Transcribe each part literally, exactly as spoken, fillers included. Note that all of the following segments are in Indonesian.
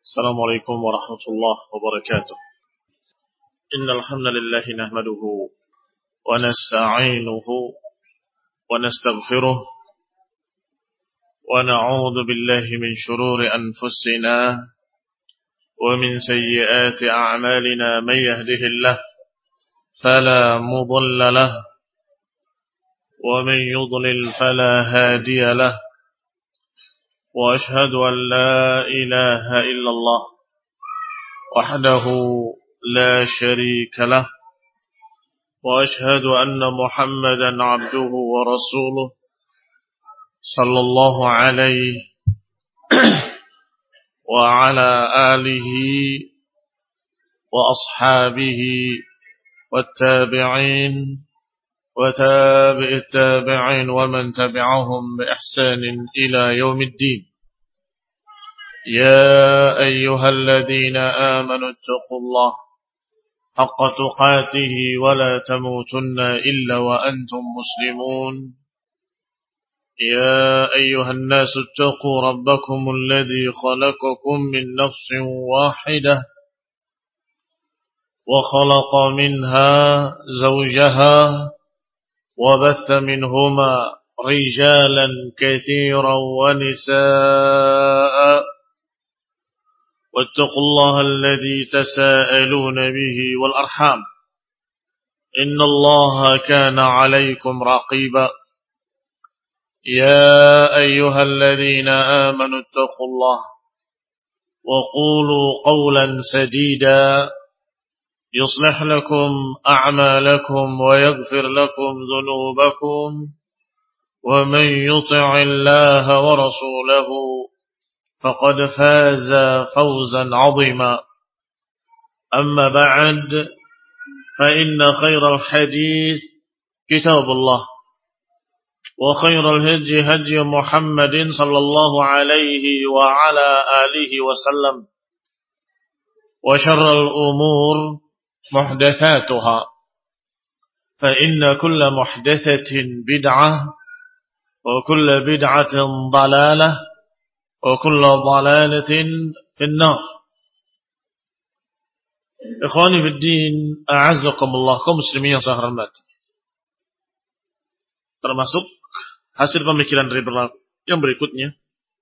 السلام عليكم ورحمة الله وبركاته. إن الحمد لله نحمده ونستعينه ونستغفره ونعوذ بالله من شرور أنفسنا ومن سيئات أعمالنا. من يهده الله فلا مضل له ومن يضلل فلا هادي له، وأشهد أن لا إله إلا الله وحده لا شريك له، وأشهد أن محمدا عبده ورسوله صلى الله عليه وعلى آله وأصحابه والتابعين وتابع التابعين ومن تبعهم بإحسان إلى يوم الدين. يا أيها الذين آمنوا اتقوا الله حق تقاته ولا تموتن إلا وأنتم مسلمون. يا أيها الناس اتقوا ربكم الذي خلقكم من نفس واحدة وخلق منها زوجها وبث منهما رجالا كثيرا ونساء، واتقوا الله الذي تساءلون به والأرحام إن الله كان عليكم رقيبا. يا أيها الذين آمنوا اتقوا الله وقولوا قولا سديدا يصلح لكم أعمالكم ويغفر لكم ذنوبكم، ومن يطع الله ورسوله فقد فاز فوزا عظيما. أما بعد، فإن خير الحديث كتاب الله، وخير الهدي هدي محمد صلى الله عليه وعلى آله وسلم، وشر الأمور محدثاتها، فإن كل محدثة بدعة وكل بدعة ضلالة وكل ضلالة في النار. Ikhwani fi din, a'azzakumullah, kaum muslimin yang saya hormati. Termasuk hasil pemikiran dari yang berikutnya,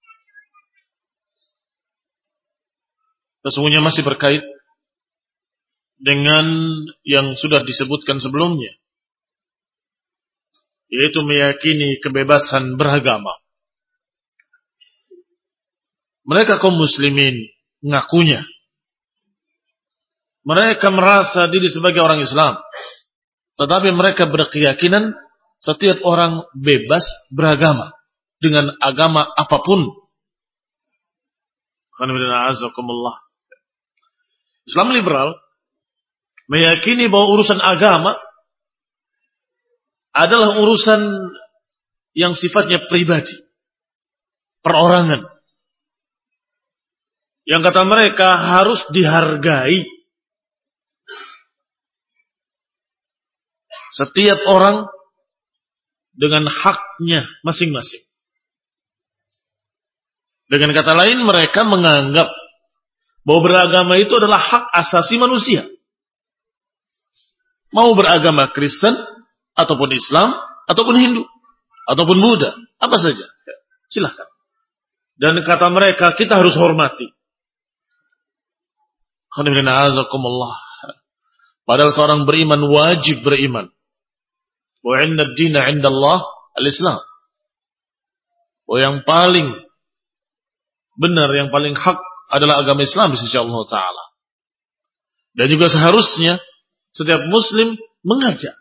sesungguhnya masih berkait dengan yang sudah disebutkan sebelumnya, yaitu meyakini kebebasan beragama. Mereka kaum muslimin ngakunya, mereka merasa diri sebagai orang Islam, tetapi mereka berkeyakinan setiap orang bebas beragama dengan agama apapun. Islam liberal meyakini bahwa urusan agama adalah urusan yang sifatnya pribadi, perorangan, yang kata mereka harus dihargai. Setiap orang dengan haknya masing-masing. Dengan kata lain, mereka menganggap bahwa beragama itu adalah hak asasi manusia. Mau beragama Kristen, ataupun Islam, ataupun Hindu, ataupun Buddha, apa saja, silahkan. Dan kata mereka, kita harus hormati. Padahal seorang beriman wajib beriman. Wa inna ad-dina 'inda Allah al-Islam. Bahwa yang paling benar, yang paling hak adalah agama Islam di sisi Allah Ta'ala. Dan juga seharusnya setiap muslim mengajak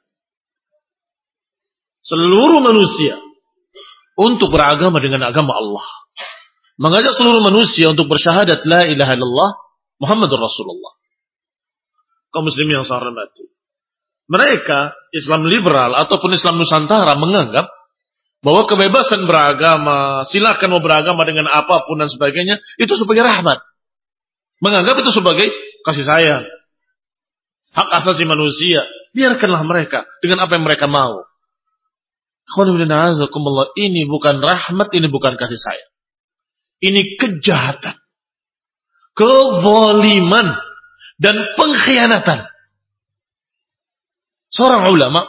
seluruh manusia untuk beragama dengan agama Allah. Mengajak seluruh manusia untuk bersyahadat la ilaha illallah Muhammadur Rasulullah. Kaum muslimin yang saya hormati, mereka Islam liberal ataupun Islam Nusantara menganggap bahwa kebebasan beragama, silakan mau beragama dengan apapun dan sebagainya, itu sebagai rahmat. Menganggap itu sebagai kasih sayang, hak asasi manusia. Biarkanlah mereka dengan apa yang mereka mau. Ini bukan rahmat, ini bukan kasih sayang. Ini kejahatan. kezaliman, dan pengkhianatan. Seorang ulama,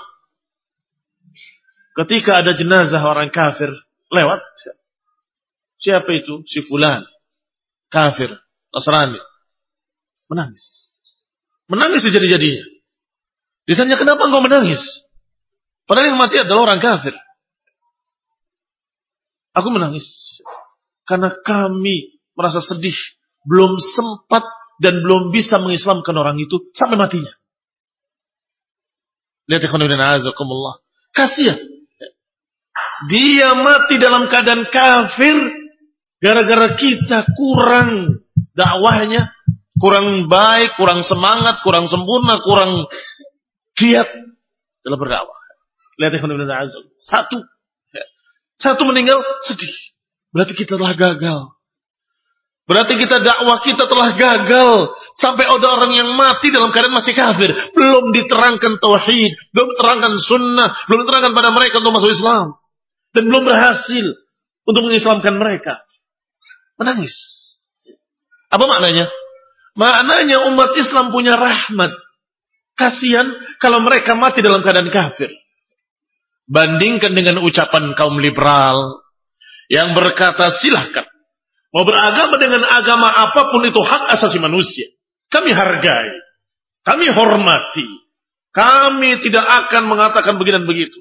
ketika ada jenazah orang kafir lewat, siapa itu? Si fulan, kafir, Nasrani. Menangis. Menangis sejadi-jadinya. Ditanya, kenapa engkau menangis? Padahal yang mati adalah orang kafir. Aku menangis karena kami merasa sedih, belum sempat dan belum bisa mengislamkan orang itu sampai matinya. Lihat ikhwan fillah, azakumullah. Kasihan. Dia mati dalam keadaan kafir gara-gara kita kurang dakwahnya, kurang baik, kurang semangat, kurang sempurna, kurang giat dalam berdakwah. Lihat ikhwan fillah, azakumullah. Satu Satu meninggal, sedih. Berarti kita telah gagal. Berarti kita dakwah kita telah gagal. Sampai ada orang yang mati dalam keadaan masih kafir. Belum diterangkan tauhid, belum diterangkan sunnah, belum diterangkan pada mereka untuk masuk Islam. Dan belum berhasil untuk mengislamkan mereka. Menangis. Apa maknanya? Maknanya umat Islam punya rahmat. Kasihan kalau mereka mati dalam keadaan kafir. Bandingkan dengan ucapan kaum liberal yang berkata, silahkan mau beragama dengan agama apapun, itu hak asasi manusia. Kami hargai, kami hormati, kami tidak akan mengatakan begini dan begitu.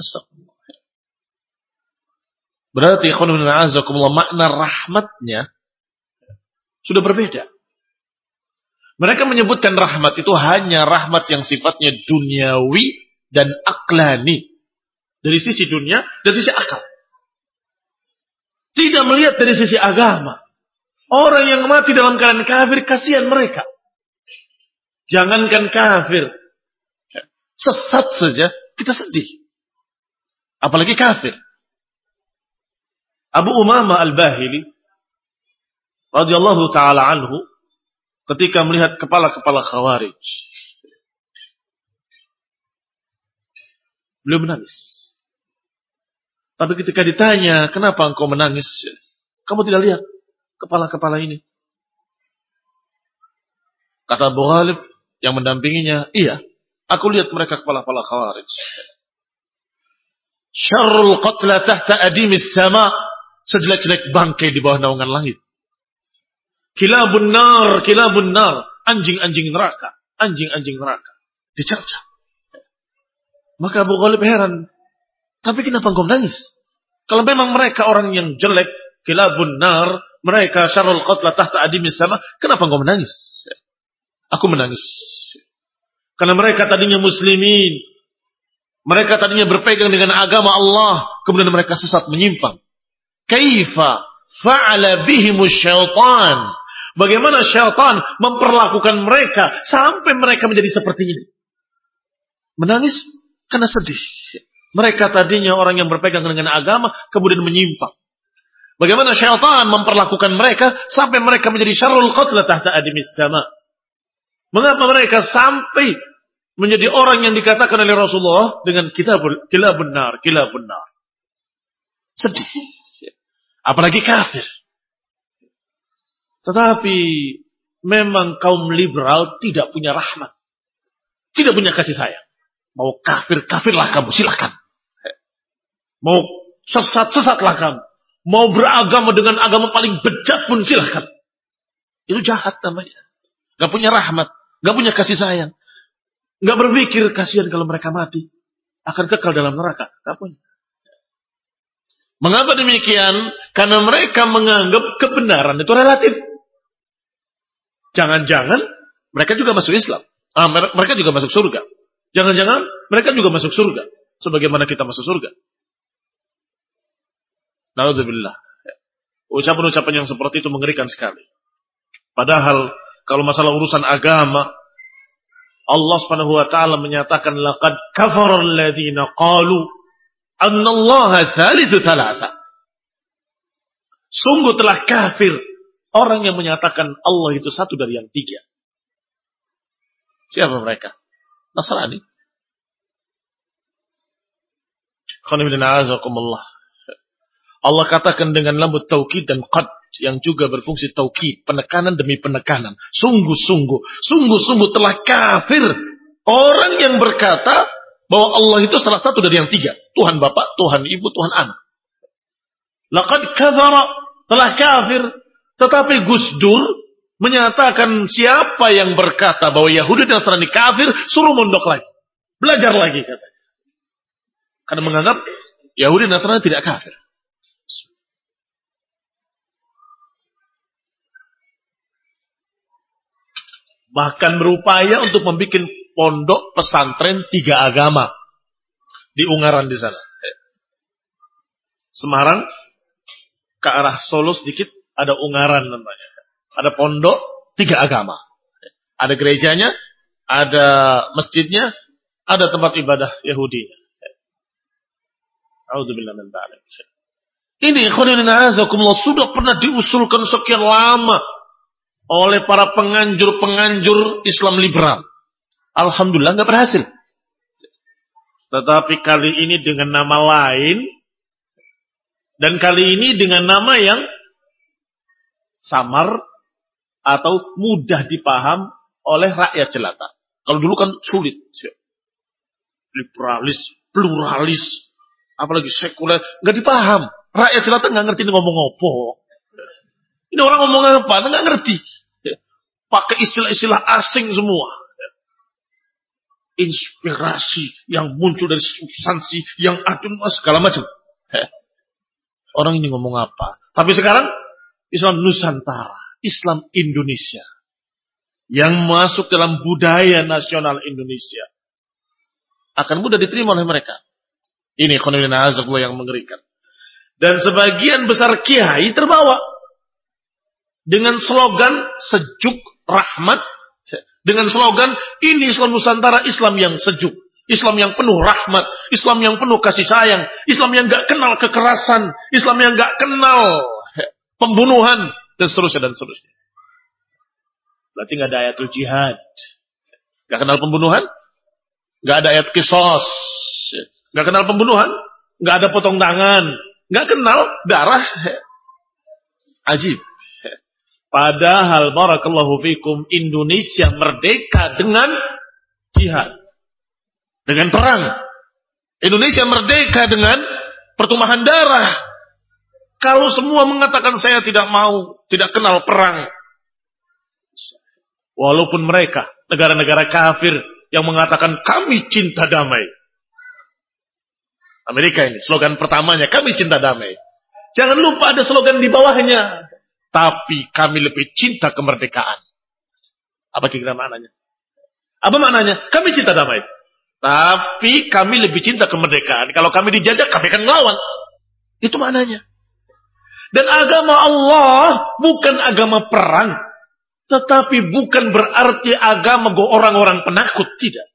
Berarti makna rahmatnya sudah berbeda. Mereka menyebutkan rahmat itu hanya rahmat yang sifatnya duniawi dan aklani. Dari sisi dunia, dari sisi akal. Tidak melihat dari sisi agama. Orang yang mati dalam keadaan kafir, kasihan mereka. Jangankan kafir, sesat saja, kita sedih. Apalagi kafir. Abu Umamah Al-Bahili, radhiyallahu ta'ala anhu, ketika melihat kepala-kepala Khawarij, beliau menangis. Tapi ketika ditanya, kenapa engkau menangis? Kamu tidak lihat kepala-kepala ini? Kata Abu Ghalib yang mendampinginya, iya, aku lihat mereka kepala-kepala Khawarij. Syarrul qatla tahta adimis sama, sejelek-jelek bangkai di bawah naungan langit. Kilabun nar, kilabun nar, anjing-anjing neraka, anjing-anjing neraka. Dicerca. Maka Abu Ghalib heran. Tapi kenapa engkau menangis? Kalau memang mereka orang yang jelek, kilabun nar, mereka syarrul qatla tahta adimis sama, kenapa engkau menangis? Aku menangis. Karena mereka tadinya muslimin. Mereka tadinya berpegang dengan agama Allah, kemudian mereka sesat menyimpang. Kaifa fa'ala bihimus syaitan? Bagaimana syaitan memperlakukan mereka sampai mereka menjadi seperti ini? Menangis karena sedih. Mereka tadinya orang yang berpegang dengan agama, kemudian menyimpang. Bagaimana syaitan memperlakukan mereka sampai mereka menjadi syarrul qatla tahta adimis sama. Mengapa mereka sampai menjadi orang yang dikatakan oleh Rasulullah dengan kitabul kilabun nar, kilabun nar. Sedih. Apalagi kafir. Tetapi memang kaum liberal tidak punya rahmat. Tidak punya kasih sayang. Mau kafir, kafirlah kamu, silakan. Mau sesat, sesatlah kamu. Mau beragama dengan agama paling bejat pun silakan. Itu jahat namanya. Gak punya rahmat, gak punya kasih sayang. Gak berpikir kasihan kalau mereka mati. Akan kekal dalam neraka. Gak punya. Mengapa demikian? Karena mereka menganggap kebenaran itu relatif. Jangan-jangan mereka juga masuk Islam. Ah, mereka juga masuk surga. Jangan-jangan mereka juga masuk surga. Sebagaimana kita masuk surga. Na'udzubillah. Ucapan-ucapan yang seperti itu mengerikan sekali. Padahal kalau masalah urusan agama, Allah Subhanahu wa taala menyatakan laqad kafara alladziina qalu annallaha tsalitsu tsalatsa. Sungguh telah kafir orang yang menyatakan Allah itu satu dari yang tiga. Siapa mereka? Nasrani. Allah katakan dengan lembut taukid dan qad, yang juga berfungsi taukid, penekanan demi penekanan. Sungguh-sungguh, sungguh-sungguh telah kafir orang yang berkata bahwa Allah itu salah satu dari yang tiga. Tuhan Bapa, Tuhan Ibu, Tuhan Anak. Laqad kafara, telah kafir. Tetapi Gus Dur menyatakan siapa yang berkata bahwa Yahudi dan Nasrani kafir, suruh mondok lagi. Belajar lagi katanya. Karena menganggap Yahudi dan Nasrani tidak kafir. Bahkan berupaya untuk membuat pondok pesantren tiga agama di Ungaran di sana. Semarang ke arah Solo sedikit ada Ungaran namanya. Ada pondok tiga agama. Ada gerejanya, ada masjidnya, ada tempat ibadah Yahudi. A'udzubillah min dzalik. Ini ikhwanuddin a'azakumullah sudah pernah diusulkan sekian lama oleh para penganjur-penganjur Islam liberal. Alhamdulillah nggak berhasil. Tetapi kali ini dengan nama lain dan kali ini dengan nama yang samar atau mudah dipaham oleh rakyat jelata. Kalau dulu kan sulit. Liberalis, pluralis, apalagi sekuler, nggak dipaham. Rakyat jelata nggak ngerti ini ngomong apa. Ini orang ngomong apa? Nggak ngerti. Pakai istilah-istilah asing semua. Inspirasi yang muncul dari substansi yang adun segala macam. Orang ini ngomong apa? Tapi sekarang Islam Nusantara, Islam Indonesia yang masuk dalam budaya nasional Indonesia akan mudah diterima oleh mereka. Ini ikhwanuddin a'azakumullah yang mengerikan. Dan sebagian besar kiai terbawa dengan slogan sejuk rahmat, dengan slogan ini Islam Nusantara, Islam yang sejuk, Islam yang penuh rahmat, Islam yang penuh kasih sayang, Islam yang gak kenal kekerasan, Islam yang gak kenal pembunuhan, dan seterusnya dan seterusnya. Berarti gak ada ayatul jihad, gak kenal pembunuhan, gak ada ayat qisas, gak kenal pembunuhan, gak ada potong tangan, gak kenal darah. Ajib. Padahal barakallahu fikum Indonesia merdeka dengan jihad, dengan perang. Indonesia merdeka dengan pertumpahan darah. Kalau semua mengatakan saya tidak mau, tidak kenal perang, walaupun mereka negara-negara kafir yang mengatakan kami cinta damai. Amerika ini slogan pertamanya, kami cinta damai. Jangan lupa ada slogan di bawahnya, tapi kami lebih cinta kemerdekaan. Apa kira-kira maknanya? Apa maknanya? Kami cinta damai, tapi kami lebih cinta kemerdekaan. Kalau kami dijajah, kami akan melawan. Itu maknanya. Dan agama Allah bukan agama perang, tetapi bukan berarti agama orang-orang penakut, tidak.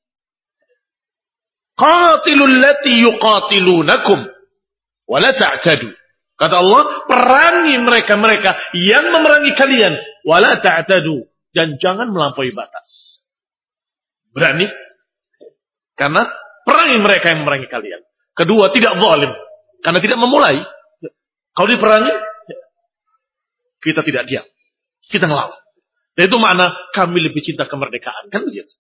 Qatilul lati yuqatilunakum wa la ta'tadu. Kata Allah, perangi mereka-mereka yang memerangi kalian, wa la ta'tadu, dan jangan melampaui batas. Berani? Karena perangi mereka yang memerangi kalian. Kedua, tidak zalim, karena tidak memulai. Kalau diperangi, kita tidak diam, kita ngelawan. Dan itu makna kami lebih cinta kemerdekaan, kan begitu.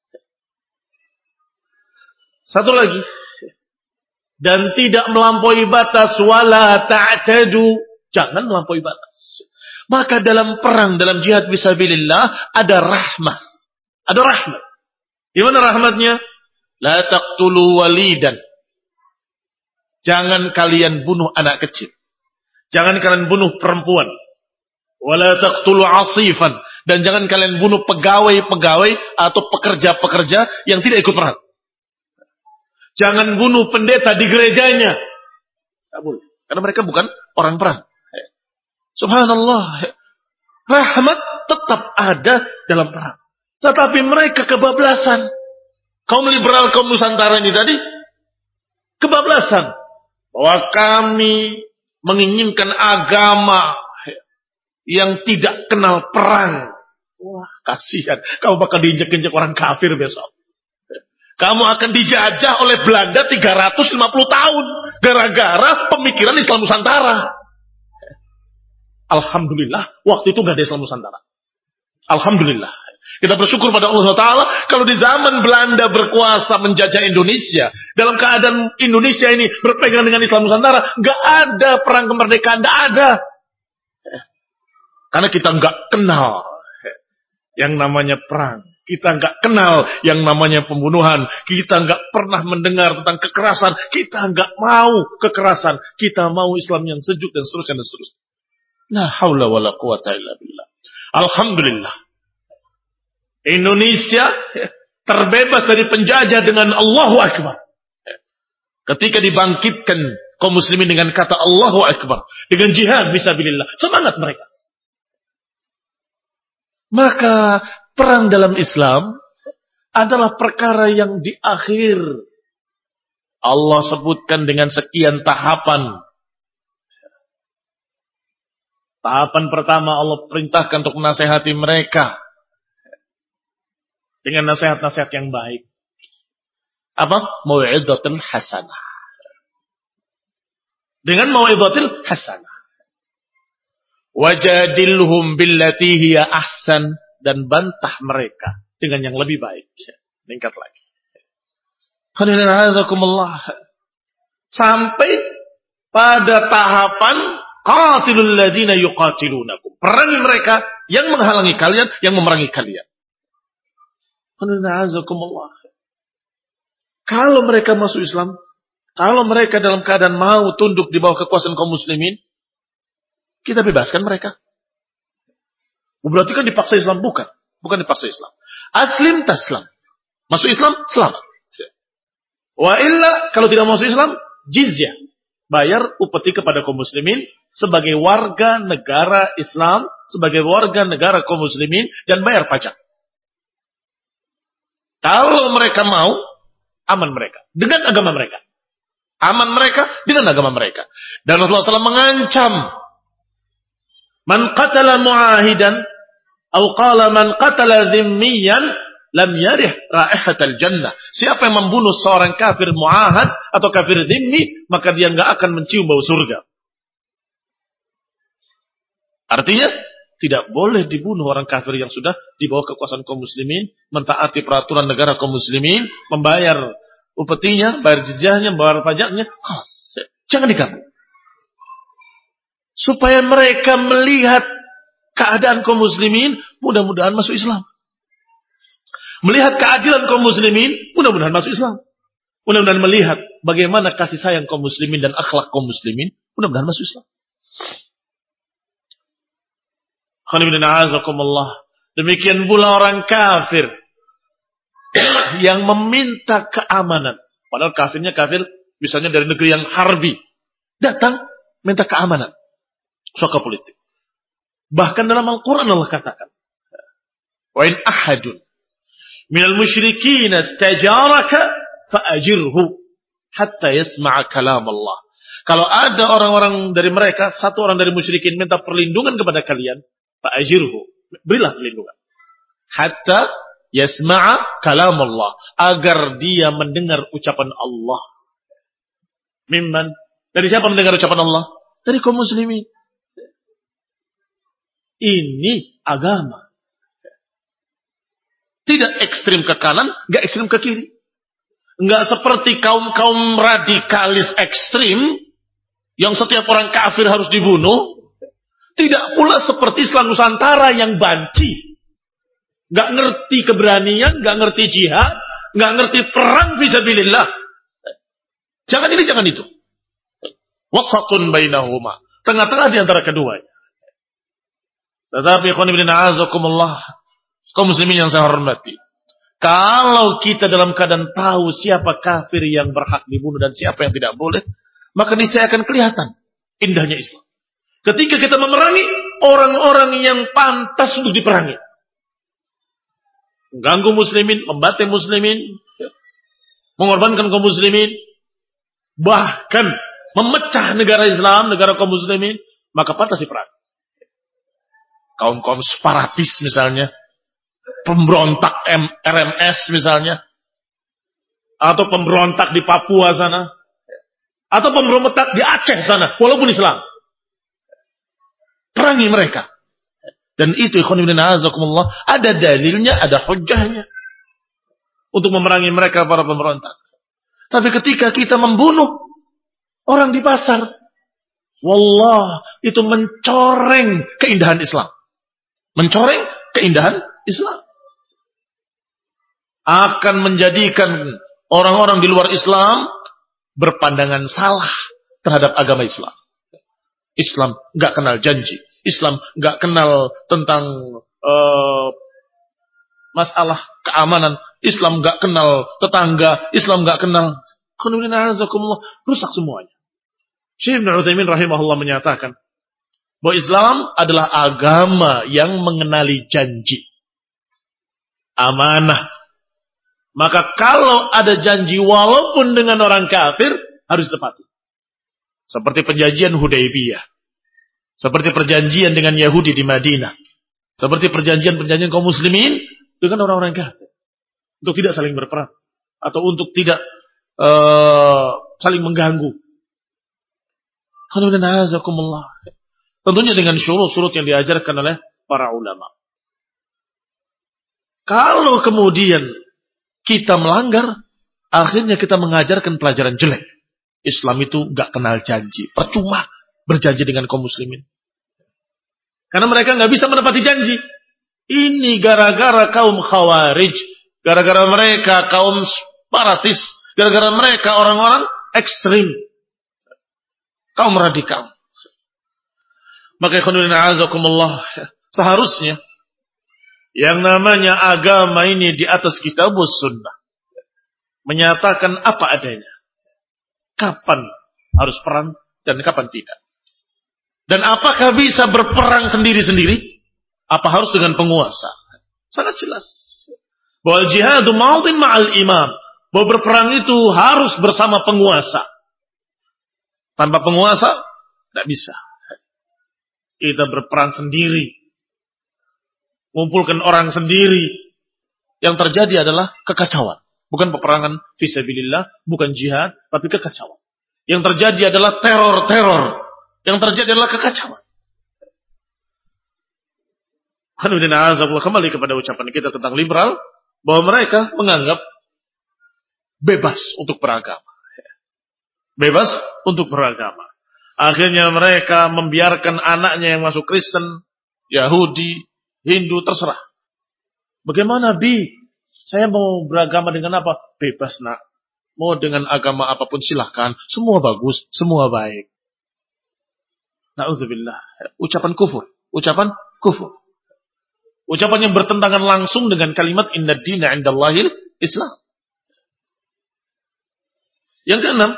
Satu lagi, dan tidak melampaui batas, wala ta'tadu, jangan melampaui batas. Maka dalam perang, dalam jihad fisabilillah ada rahmah, ada rahmat. Di mana rahmatnya? La taqtulu walidan. Jangan kalian bunuh anak kecil. Jangan kalian bunuh perempuan. Wala taqtulu asifan, dan jangan kalian bunuh pegawai-pegawai atau pekerja-pekerja yang tidak ikut perang. Jangan bunuh pendeta di gerejanya. Tidak boleh. Karena mereka bukan orang perang. Subhanallah. Rahmat tetap ada dalam perang. Tetapi mereka kebablasan. Kaum liberal, kaum Nusantara ini tadi kebablasan. Bahwa kami menginginkan agama yang tidak kenal perang. Wah, kasihan. Kamu bakal diinjek-injek orang kafir besok. Kamu akan dijajah oleh Belanda tiga ratus lima puluh tahun. Gara-gara pemikiran Islam Nusantara. Alhamdulillah, waktu itu nggak ada Islam Nusantara. Alhamdulillah. Kita bersyukur pada Allah Taala kalau di zaman Belanda berkuasa menjajah Indonesia, dalam keadaan Indonesia ini berpegang dengan Islam Nusantara, nggak ada perang kemerdekaan, nggak ada. Karena kita nggak kenal yang namanya perang. Kita nggak kenal yang namanya pembunuhan. Kita nggak pernah mendengar tentang kekerasan. Kita nggak mau kekerasan. Kita mau Islam yang sejuk dan seterusnya dan seterusnya. La haula wala quwata illa billah. Alhamdulillah. Indonesia terbebas dari penjajah dengan Allahu Akbar. Ketika dibangkitkan kaum muslimin dengan kata Allahu Akbar, dengan jihad fisabilillah, semangat mereka. Maka perang dalam Islam adalah perkara yang di akhir Allah sebutkan dengan sekian tahapan. Tahapan pertama Allah perintahkan untuk menasehati mereka dengan nasihat-nasihat yang baik. Apa? Mau'izatul hasanah. Dengan mau'izatul hasanah. Wajadilhum billati hiya ahsan, dan bantah mereka dengan yang lebih baik. Meningkat lagi. Sampai pada tahapan qatilul ladzina yuqatilunakum. Perangi mereka yang menghalangi kalian, yang memerangi kalian. Kalau mereka masuk Islam, kalau mereka dalam keadaan mau tunduk di bawah kekuasaan kaum muslimin, kita bebaskan mereka. Berarti kan dipaksa Islam? Bukan. Bukan dipaksa Islam. Aslim taslam. Masuk Islam, selamat. Wa illa, kalau tidak masuk Islam, jizyah. Bayar upeti kepada kaum muslimin sebagai warga negara Islam, sebagai warga negara kaum muslimin, dan bayar pajak. Kalau mereka mau, aman mereka. Dengan agama mereka. Aman mereka dengan agama mereka. Dan Rasulullah shallallahu alaihi wasallam mengancam, man qatala mu'ahidan, atau qala man qatala dhimmiyan, lam yarih raihatal jannah. Siapa yang membunuh seorang kafir mu'ahad atau kafir dhimmi, maka dia enggak akan mencium bau surga. Artinya, tidak boleh dibunuh orang kafir yang sudah di bawah kekuasaan kaum muslimin, mentaati peraturan negara kaum muslimin, membayar upetinya, bayar jizahnya, bayar pajaknya. Khalas. Jangan diganggu. Supaya mereka melihat keadaan kaum muslimin, mudah-mudahan masuk Islam. Melihat keadilan kaum muslimin, mudah-mudahan masuk Islam. Mudah-mudahan melihat bagaimana kasih sayang kaum muslimin dan akhlak kaum muslimin, mudah-mudahan masuk Islam. Demikian pula orang kafir yang meminta keamanan. Padahal kafirnya kafir misalnya dari negeri yang harbi. Datang minta keamanan. Suaka politik. Bahkan dalam Al-Quran Allah katakan, wa in ahadun minal musyrikin istajaraka fa'ajirhu hatta yasma'a kalam Allah. Kalau ada orang-orang dari mereka, satu orang dari musyrikin minta perlindungan kepada kalian, fa'ajirhu, berilah perlindungan. Hatta yasma'a kalam Allah, agar dia mendengar ucapan Allah. Mimman, dari siapa mendengar ucapan Allah? Dari kaum muslimin. Ini agama. Tidak ekstrim ke kanan, enggak ekstrim ke kiri. Enggak seperti kaum-kaum radikalis ekstrim yang setiap orang kafir harus dibunuh. Tidak pula seperti Islam Nusantara yang banci. Enggak ngerti keberanian, enggak ngerti jihad, enggak ngerti perang fisabilillah. Jangan ini, jangan itu. Wasatun bainahuma. Tengah-tengah di antara keduanya. Tetapi ikhwan ibn a'azakumullah, kaum muslimin yang saya hormati, kalau kita dalam keadaan tahu siapa kafir yang berhak dibunuh dan siapa yang tidak boleh, maka niscaya akan kelihatan indahnya Islam. Ketika kita memerangi orang-orang yang pantas untuk diperangi, mengganggu muslimin, membantai muslimin, mengorbankan kaum muslimin, bahkan memecah negara Islam, negara kaum muslimin, maka pantas diperangi. Kaum-kaum separatis misalnya, pemberontak R M S misalnya, atau pemberontak di Papua sana, atau pemberontak di Aceh sana, walaupun Islam. Perangi mereka. Dan itu ikhwan fillah azakumullah, ada dalilnya, ada hujjahnya untuk memerangi mereka para pemberontak. Tapi ketika kita membunuh orang di pasar, wallah, itu mencoreng keindahan Islam. Mencoreng keindahan Islam. Akan menjadikan orang-orang di luar Islam berpandangan salah terhadap agama Islam. Islam nggak kenal janji. Islam nggak kenal tentang uh, masalah keamanan. Islam nggak kenal tetangga. Islam nggak kenal. Rusak semuanya. Syekh Ibnu Utsaimin rahimahullah menyatakan bahwa Islam adalah agama yang mengenali janji, amanah. Maka kalau ada janji walaupun dengan orang kafir harus ditepati. Seperti perjanjian Hudaybiyah. Seperti perjanjian dengan Yahudi di Madinah. Seperti perjanjian-perjanjian kaum muslimin dengan orang-orang kafir. Untuk tidak saling berperang. Atau untuk tidak uh, saling mengganggu. Tentunya dengan syurut-syurut yang diajarkan oleh para ulama. Kalau kemudian kita melanggar, akhirnya kita mengajarkan pelajaran jelek. Islam itu gak kenal janji. Percuma berjanji dengan kaum muslimin. Karena mereka gak bisa menepati janji. Ini gara-gara kaum khawarij. Gara-gara mereka kaum separatis. Gara-gara mereka orang-orang ekstrim. Kaum radikal. Maka ikhwanulina azakumullah, seharusnya yang namanya agama ini di atas kitabus sunnah. Menyatakan apa adanya. Kapan harus perang dan kapan tidak. Dan apakah bisa berperang sendiri-sendiri? Apa harus dengan penguasa? Sangat jelas. Bahwa jihadu maudin ma'al imam. Bahwa berperang itu harus bersama penguasa. Tanpa penguasa, tidak bisa. Kita berperang sendiri. Mengumpulkan orang sendiri. Yang terjadi adalah kekacauan. Bukan peperangan fisabilillah, bukan jihad, tapi kekacauan. Yang terjadi adalah teror-teror. Yang terjadi adalah kekacauan. Kembali kepada ucapan kita tentang liberal, bahwa mereka menganggap bebas untuk beragama. Bebas untuk beragama. Akhirnya mereka membiarkan anaknya yang masuk Kristen, Yahudi, Hindu, terserah. Bagaimana, Bi? Saya mau beragama dengan apa? Bebas, nak. Mau dengan agama apapun silahkan. Semua bagus, semua baik. Na'udzubillah. Ucapan kufur. Ucapan kufur. Ucapan yang bertentangan langsung dengan kalimat inna dina indallahil Islam. Yang keenam,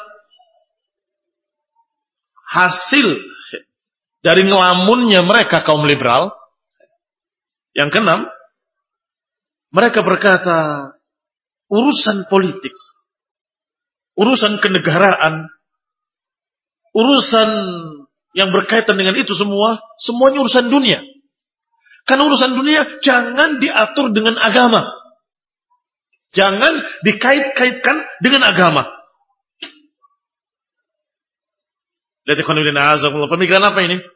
hasil dari ngelamunnya mereka kaum liberal. Yang keenam, mereka berkata, urusan politik, urusan kenegaraan, urusan yang berkaitan dengan itu semua, semuanya urusan dunia. Karena urusan dunia jangan diatur dengan agama. Jangan dikait-kaitkan dengan agama. Lihat ikhwanuddin a'azakumullah. Pemikiran apa ini?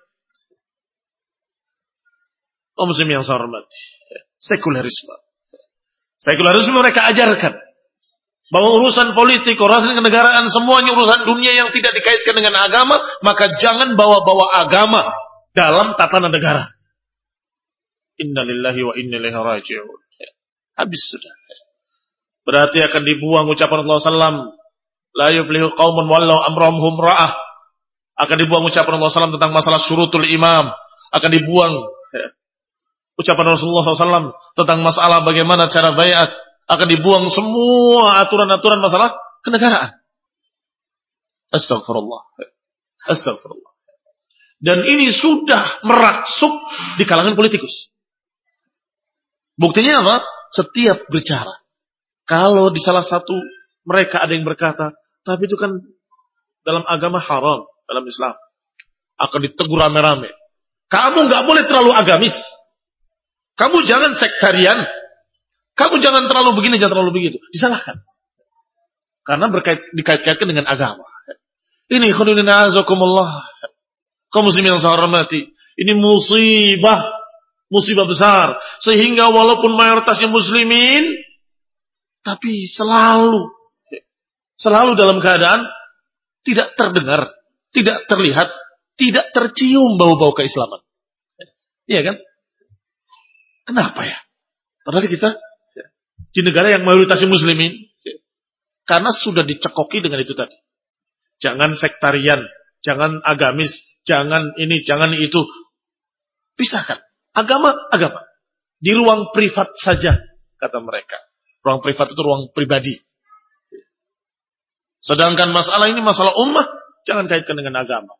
Oh muslim yang saya hormati. Sekularisme. Sekularisme mereka ajarkan bahwa urusan politik, urusan kenegaraan, semuanya urusan dunia yang tidak dikaitkan dengan agama, maka jangan bawa-bawa agama dalam tatanan negara. Inna lillahi wa inna ilaihi raji'un. Habis sudah. Berarti akan dibuang ucapan Allah sallallahu alaihi wasallam, la yuflihu qaumun wallau amrahum ra'ah. Akan dibuang ucapan Allah sallallahu alaihi wasallam tentang masalah syurutul imam. Akan dibuang ucapan Rasulullah sallallahu alaihi wasallam tentang masalah bagaimana cara baiat. Akan dibuang semua aturan-aturan masalah kenegaraan. Astagfirullah. Astagfirullah. Dan ini sudah meraksuk di kalangan politikus. Buktinya apa? Setiap bicara. Kalau di salah satu mereka ada yang berkata, tapi itu kan dalam agama haram, dalam Islam. Akan ditegur rame-rame. Kamu nggak boleh terlalu agamis. Kamu jangan sektarian. Kamu jangan terlalu begini, jangan terlalu begitu. Disalahkan. Karena berkait, dikait-kaitkan dengan agama. Ini khonulina azakumullah. Kaum muslimin yang saya hormati. Ini musibah, musibah besar. Sehingga walaupun mayoritasnya muslimin, tapi selalu, selalu dalam keadaan tidak terdengar, tidak terlihat, tidak tercium bau-bau keislaman. Iya kan? Kenapa ya? Padahal kita di negara yang mayoritasnya muslimin, karena sudah dicekoki dengan itu tadi. Jangan sektarian, jangan agamis, jangan ini, jangan itu. Pisahkan. Agama, agama. Di ruang privat saja, kata mereka. Ruang privat itu ruang pribadi. Sedangkan masalah ini masalah ummah, jangan kaitkan dengan agama.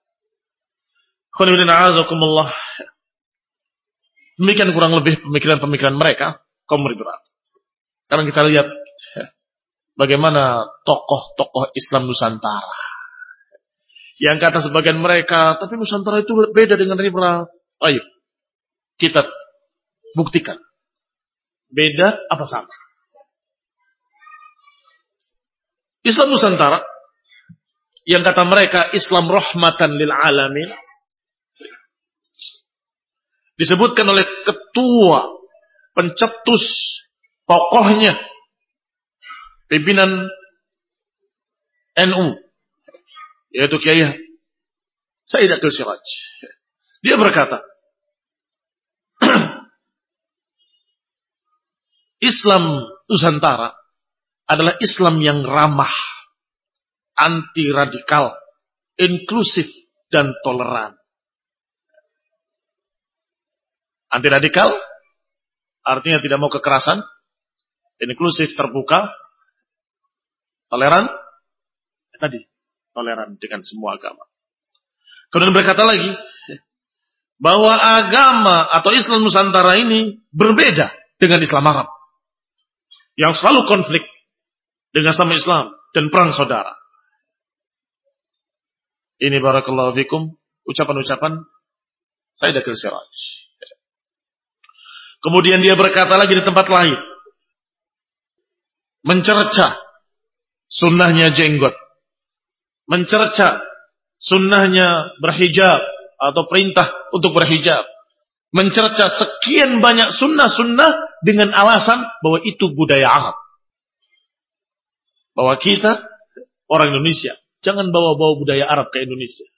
Demikian kurang lebih pemikiran-pemikiran mereka, kaum moderat. Sekarang kita lihat bagaimana tokoh-tokoh Islam Nusantara. Yang kata sebagian mereka, tapi Nusantara itu beda dengan liberal. Ayo, kita buktikan. Beda apa sama? Islam Nusantara, yang kata mereka Islam rahmatan lil alamin, disebutkan oleh ketua pencetus tokohnya pimpinan N U, yaitu Kiai Said Akil Siraj. Dia berkata, Islam Nusantara adalah Islam yang ramah, anti radikal, inklusif dan toleran. Anti radikal artinya tidak mau kekerasan, inklusif terbuka, toleran tadi toleran dengan semua agama. Kemudian berkata lagi bahwa agama atau Islam Nusantara ini berbeda dengan Islam Arab yang selalu konflik dengan sama Islam dan perang saudara. Ini barakallahu fikum ucapan-ucapan Said Akil Siraj. Kemudian dia berkata lagi di tempat lain, mencerca sunnahnya jenggot, mencerca sunnahnya berhijab atau perintah untuk berhijab, mencerca sekian banyak sunnah-sunnah dengan alasan bahwa itu budaya Arab. Bahwa kita orang Indonesia jangan bawa-bawa budaya Arab ke Indonesia.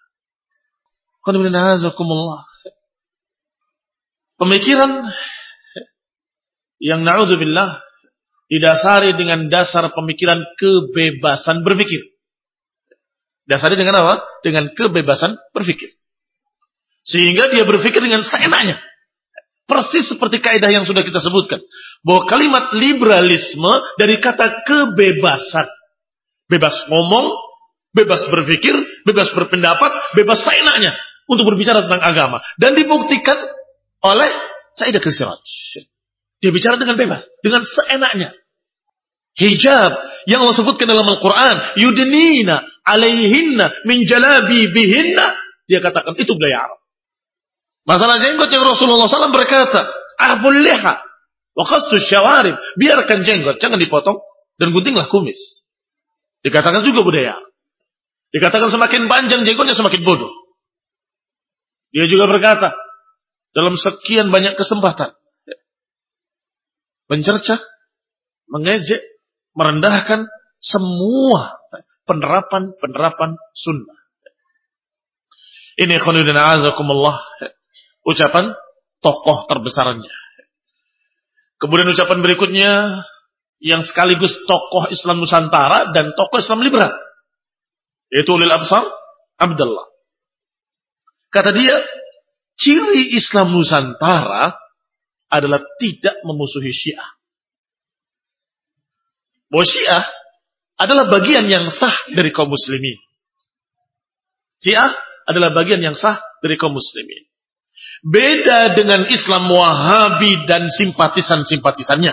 Pemikiran yang na'udzubillah didasari dengan dasar pemikiran kebebasan berpikir. Dasari dengan apa? Dengan kebebasan berpikir. Sehingga dia berpikir dengan seenaknya. Persis seperti kaidah yang sudah kita sebutkan. Bahwa kalimat liberalisme dari kata kebebasan. Bebas ngomong, bebas berpikir, bebas berpendapat, bebas seenaknya untuk berbicara tentang agama. Dan dibuktikan oleh Said Akil Siraj. Dia bicara dengan bebas, dengan seenaknya. Hijab yang Allah sebutkan dalam Al-Quran, yudnina alaihinna min jalabi bihinna, dia katakan itu budaya Arab. Masalah jenggot yang Rasulullah shallallahu alaihi wasallam berkata, aful liha wa qassu syawarib, biarkan jenggot, jangan dipotong, dan guntinglah kumis. Dikatakan juga budaya Arab. Dikatakan semakin panjang jenggotnya semakin bodoh. Dia juga berkata, dalam sekian banyak kesempatan, mencerca, mengejek, merendahkan semua penerapan-penerapan sunnah. Ini khonudin a'azakumullah, ucapan tokoh terbesarnya. Kemudian ucapan berikutnya, yang sekaligus tokoh Islam Nusantara dan tokoh Islam liberal, yaitu Ulil Absar Abdullah. Kata dia, ciri Islam Nusantara adalah tidak memusuhi Syiah. Bahwa Syiah adalah bagian yang sah dari kaum muslimin. Syiah adalah bagian yang sah dari kaum muslimin. Beda dengan Islam Wahabi dan simpatisan-simpatisannya.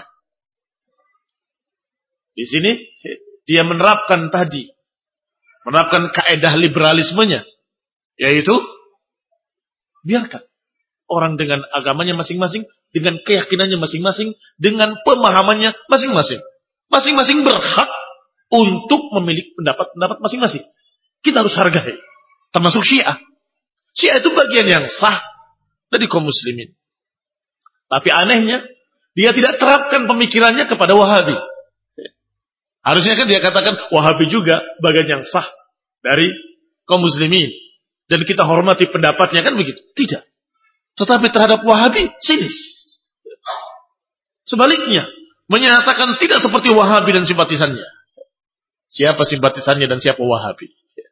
Di sini dia menerapkan tadi, menerapkan kaedah liberalismenya, yaitu biarkan orang dengan agamanya masing-masing, dengan keyakinannya masing-masing, dengan pemahamannya masing-masing. Masing-masing berhak untuk memiliki pendapat-pendapat masing-masing. Kita harus hargai. Termasuk Syiah. Syiah itu bagian yang sah dari kaum muslimin. Tapi anehnya, dia tidak terapkan pemikirannya kepada Wahabi. Harusnya kan dia katakan Wahabi juga bagian yang sah dari kaum muslimin. Dan kita hormati pendapatnya, kan begitu. Tidak. Tetapi terhadap Wahabi, sinis. Sebaliknya, menyatakan tidak seperti Wahabi dan simpatisannya. Siapa simpatisannya dan siapa Wahabi?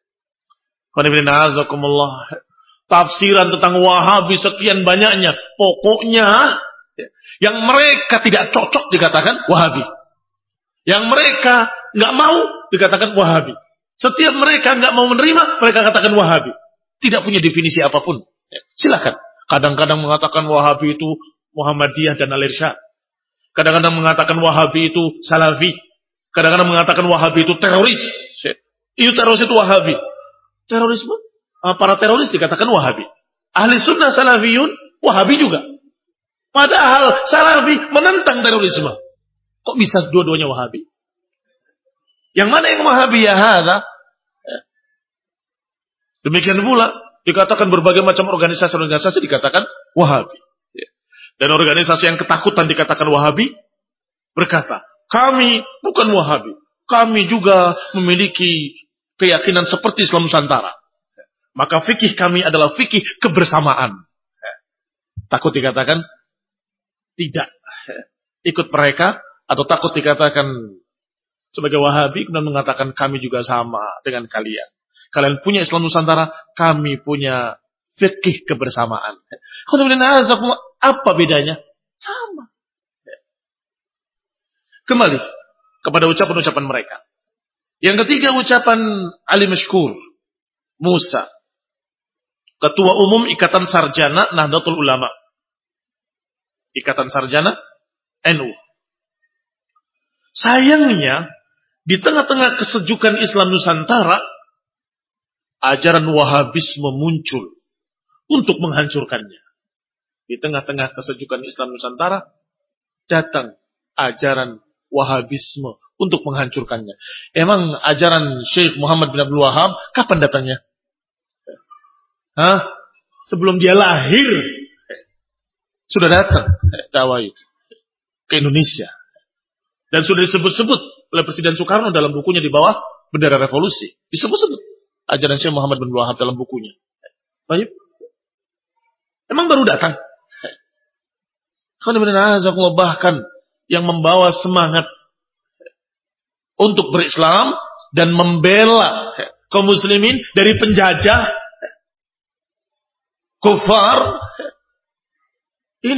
Tafsiran tentang Wahabi sekian banyaknya. Pokoknya yang mereka tidak cocok dikatakan Wahabi. Yang mereka nggak mau dikatakan Wahabi. Setiap mereka nggak mau menerima, mereka katakan Wahabi. Tidak punya definisi apapun. Silakan. Kadang-kadang mengatakan Wahabi itu Muhammadiyah dan Al-Irsyad. Kadang-kadang mengatakan Wahabi itu Salafi. Kadang-kadang mengatakan Wahabi itu teroris. Itu teroris itu Wahabi. Terorisme? Para teroris dikatakan Wahabi. Ahli sunnah Salafiyun, Wahabi juga. Padahal Salafi menentang terorisme. Kok bisa dua-duanya Wahabi? Yang mana yang Wahabi ya hadza? Demikian pula dikatakan berbagai macam organisasi-organisasi dikatakan Wahabi. Dan organisasi yang ketakutan dikatakan Wahabi berkata, kami bukan Wahabi. Kami juga memiliki keyakinan seperti Islam Nusantara. Maka fikih kami adalah fikih kebersamaan. Takut dikatakan tidak ikut mereka, atau takut dikatakan sebagai Wahabi, kemudian mengatakan kami juga sama dengan kalian. Kalian punya Islam Nusantara, kami punya fikih kebersamaan. Apa bedanya? Sama. Kembali kepada ucapan-ucapan mereka. Yang ketiga ucapan Ali Mashkur Musa, Ketua Umum Ikatan Sarjana Nahdlatul Ulama, Ikatan Sarjana N U. Sayangnya, di tengah-tengah kesejukan Islam Nusantara, ajaran Wahabisme muncul untuk menghancurkannya. Di tengah-tengah kesejukan Islam Nusantara, datang ajaran Wahabisme untuk menghancurkannya. Emang ajaran Syekh Muhammad bin Abdul Wahab kapan datangnya? Hah? Sebelum dia lahir sudah datang dakwah itu ke Indonesia. Dan sudah disebut-sebut oleh Presiden Soekarno dalam bukunya di bawah Bendera Revolusi. Disebut-sebut ajaran Syekh Muhammad bin Abdul Wahab dalam bukunya. Baik. Emang baru datang? Bahkan yang membawa semangat untuk berislam dan membela kaum muslimin dari penjajah kufar, ini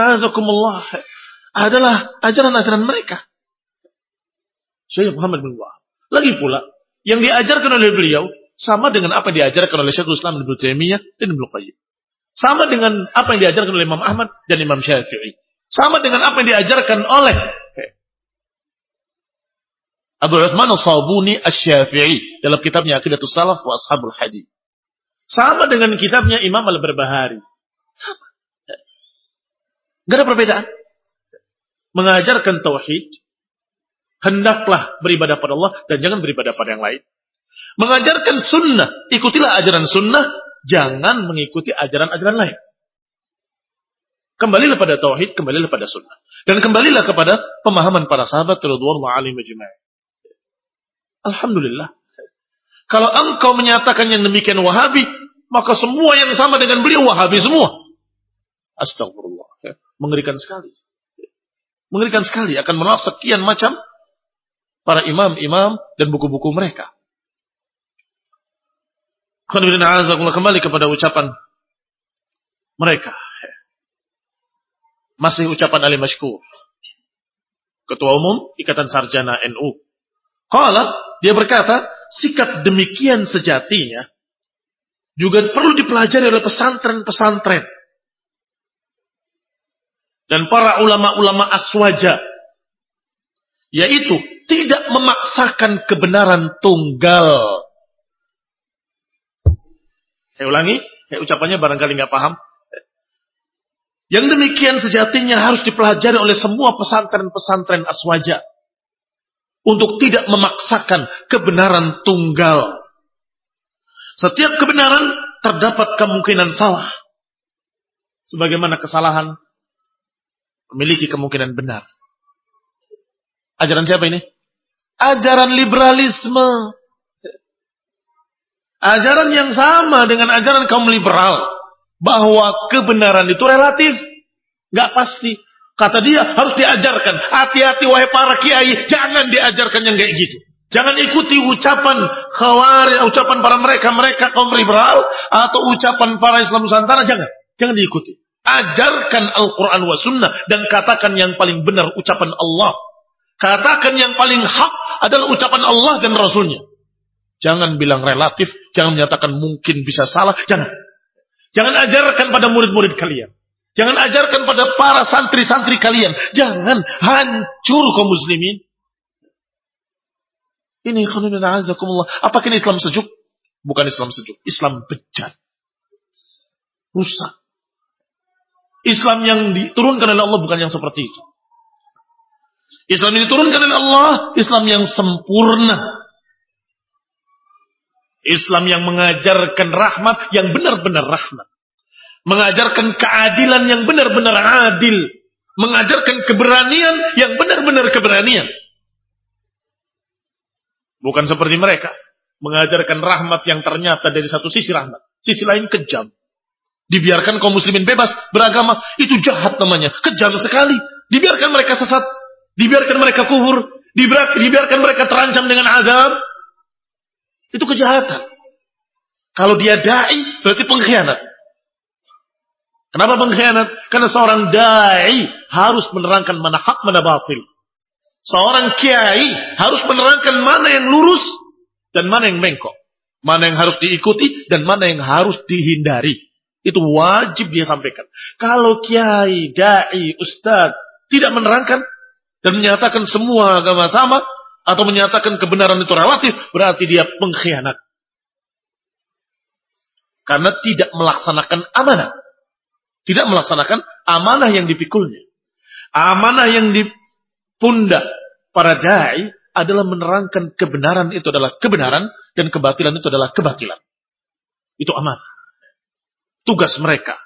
adalah ajaran-ajaran mereka. Syekh Muhammad bin Wahab. Lagi pula, yang diajarkan oleh beliau sama dengan apa yang diajarkan oleh Syekhul Islam Ibnu Taimiyah dan Ibnu Qayyim. Sama dengan apa yang diajarkan oleh Imam Ahmad dan Imam Syafi'i. Sama dengan apa yang diajarkan oleh Abu Utsman As-Sabuni Asy-Syafi'i dalam kitabnya Aqidatus Salaf wa Ashabul Hadits. Sama dengan kitabnya Imam Al-Barbahari. Sama. Gak ada perbedaan. Mengajarkan tauhid, hendaklah beribadah pada Allah dan jangan beribadah pada yang lain. Mengajarkan sunnah, ikutilah ajaran sunnah, jangan mengikuti ajaran-ajaran lain. Kembalilah pada tauhid, kembalilah pada sunnah. Dan kembalilah kepada pemahaman para sahabat radhiyallahu alaihim ajma'in. Alhamdulillah. Kalau engkau menyatakan yang demikian Wahabi, maka semua yang sama dengan beliau Wahabi semua. Astagfirullah. Mengerikan sekali. Mengerikan sekali akan menolak sekian macam para imam-imam dan buku-buku mereka. Kembali kepada ucapan mereka. Masih ucapan Ali Mashkur, Ketua Umum Ikatan Sarjana N U. Qala, dia berkata, sikap demikian sejatinya juga perlu dipelajari oleh pesantren-pesantren dan para ulama-ulama aswaja, yaitu tidak memaksakan kebenaran tunggal. Saya ulangi, ya, ucapannya barangkali nggak paham. Yang demikian sejatinya harus dipelajari oleh semua pesantren-pesantren aswaja untuk tidak memaksakan kebenaran tunggal. Setiap kebenaran terdapat kemungkinan salah. sebagaimana kesalahan memiliki kemungkinan benar. Ajaran siapa ini? Ajaran liberalisme. Ajaran yang sama dengan ajaran kaum liberal. Bahwa kebenaran itu relatif. Gak pasti. Kata dia harus diajarkan. Hati-hati wahai para kiai. Jangan diajarkan yang kayak gitu. Jangan ikuti ucapan khawarij, ucapan para mereka-mereka kaum liberal. Atau ucapan para Islam Nusantara. Jangan. Jangan diikuti. Ajarkan Al-Quran wa Sunnah. Dan katakan yang paling benar ucapan Allah. Katakan yang paling hak adalah ucapan Allah dan Rasulnya. Jangan bilang relatif. Jangan menyatakan mungkin bisa salah. Jangan. Jangan ajarkan pada murid-murid kalian. Jangan ajarkan pada para santri-santri kalian. Jangan hancur kaum muslimin. Ini khonunun a'azakumullah. Apakah ini Islam sejuk? Bukan Islam sejuk. Islam bejat. Rusak. Islam yang diturunkan oleh Allah bukan yang seperti itu. Islam yang diturunkan oleh Allah, Islam yang sempurna. Islam yang mengajarkan rahmat yang benar-benar rahmat. Mengajarkan keadilan yang benar-benar adil. Mengajarkan keberanian yang benar-benar keberanian. Bukan seperti mereka. Mengajarkan rahmat yang ternyata dari satu sisi rahmat. Sisi lain kejam. Dibiarkan kaum muslimin bebas beragama. Itu jahat namanya. Kejam sekali. Dibiarkan mereka sesat. Dibiarkan mereka kufur. Dibiarkan mereka terancam dengan azab. Itu kejahatan. Kalau dia da'i, berarti pengkhianat. Kenapa pengkhianat? Karena seorang da'i harus menerangkan mana hak, mana batil. Seorang kiai harus menerangkan mana yang lurus dan mana yang bengkok. Mana yang harus diikuti dan mana yang harus dihindari. Itu wajib dia sampaikan. Kalau kiai, da'i, ustadz tidak menerangkan dan menyatakan semua agama sama, atau menyatakan kebenaran itu relatif, berarti dia pengkhianat. Karena tidak melaksanakan amanah. Tidak melaksanakan amanah yang dipikulnya. Amanah yang dipundak para da'i adalah menerangkan kebenaran itu adalah kebenaran, dan kebatilan itu adalah kebatilan. Itu amanah. Tugas mereka.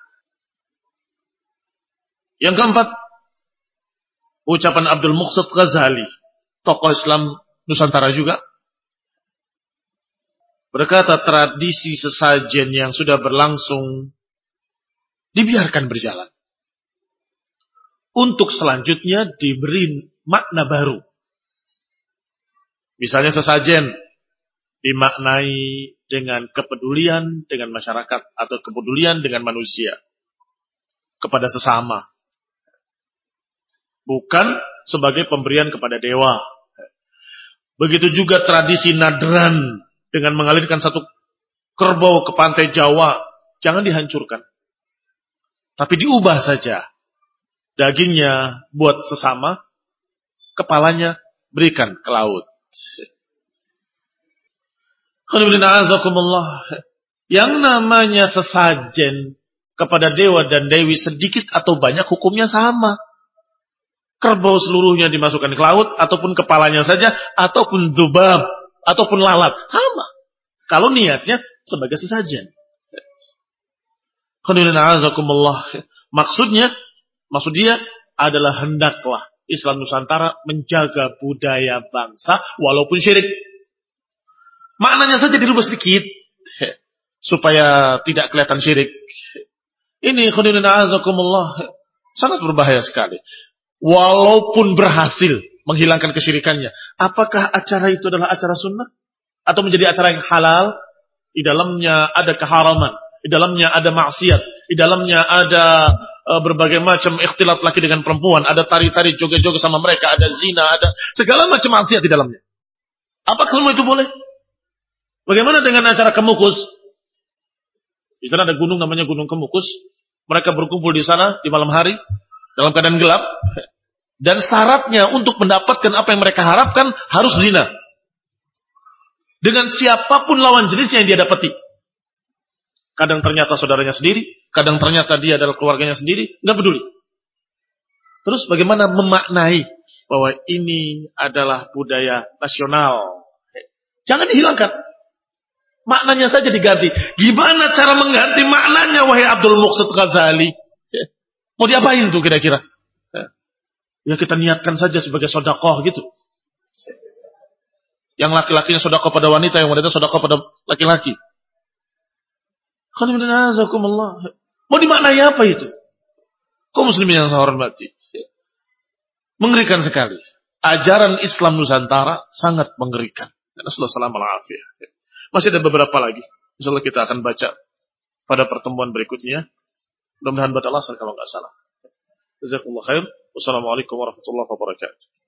Yang keempat, ucapan Abdul Muqsid Ghazali, tokoh Islam Nusantara juga, berkata tradisi sesajen yang sudah berlangsung dibiarkan berjalan. Untuk selanjutnya diberi makna baru. Misalnya sesajen dimaknai dengan kepedulian dengan masyarakat atau kepedulian dengan manusia kepada sesama. Bukan sebagai pemberian kepada dewa. Begitu juga tradisi nadran dengan mengalirkan satu kerbau ke pantai Jawa. Jangan dihancurkan. Tapi diubah saja. Dagingnya buat sesama. Kepalanya berikan ke laut. Yang namanya sesajen kepada dewa dan dewi sedikit atau banyak hukumnya sama. Kerbau seluruhnya dimasukkan ke laut, ataupun kepalanya saja, ataupun dubab, ataupun lalat. Sama. Kalau niatnya sebagai sesajen. Maksudnya, maksud dia adalah hendaklah Islam Nusantara menjaga budaya bangsa walaupun syirik. Maknanya saja dirubah sedikit. Supaya tidak kelihatan syirik. Ini sangat berbahaya sekali. Walaupun berhasil menghilangkan kesyirikannya, apakah acara itu adalah acara sunnah? Atau menjadi acara yang halal? Di dalamnya ada keharaman, di dalamnya ada maksiat, di dalamnya ada uh, berbagai macam ikhtilat laki dengan perempuan, ada tari-tari, joget-joget sama mereka, ada zina, ada segala macam maksiat di dalamnya. Apakah semua itu boleh? Bagaimana dengan acara kemukus? Di sana ada gunung namanya Gunung Kemukus. Mereka berkumpul di sana di malam hari dalam keadaan gelap, dan syaratnya untuk mendapatkan apa yang mereka harapkan harus zina dengan siapapun lawan jenisnya yang dia dapati. Kadang ternyata saudaranya sendiri, kadang ternyata dia adalah keluarganya sendiri, nggak peduli. Terus bagaimana memaknai bahwa ini adalah budaya nasional? Jangan dihilangkan, maknanya saja diganti. Gimana cara mengganti maknanya, wahai Abdul Muqsid Ghazali? Mau diapain tuh kira-kira? Ya kita niatkan saja sebagai sedekah gitu. Yang laki-lakinya sedekah pada wanita, yang wanita sedekah pada laki-laki. Mau dimaknai apa itu? Kau muslimin yang saya hormati. Mengerikan sekali. Ajaran Islam Nusantara sangat mengerikan. Assalamualaikum. Masih ada beberapa lagi. Insyaallah kita akan baca pada pertemuan berikutnya. Mudah-mudahan batal asal kalau nggak salah. Jazakumullah khair. Wassalamualaikum warahmatullahi wabarakatuh.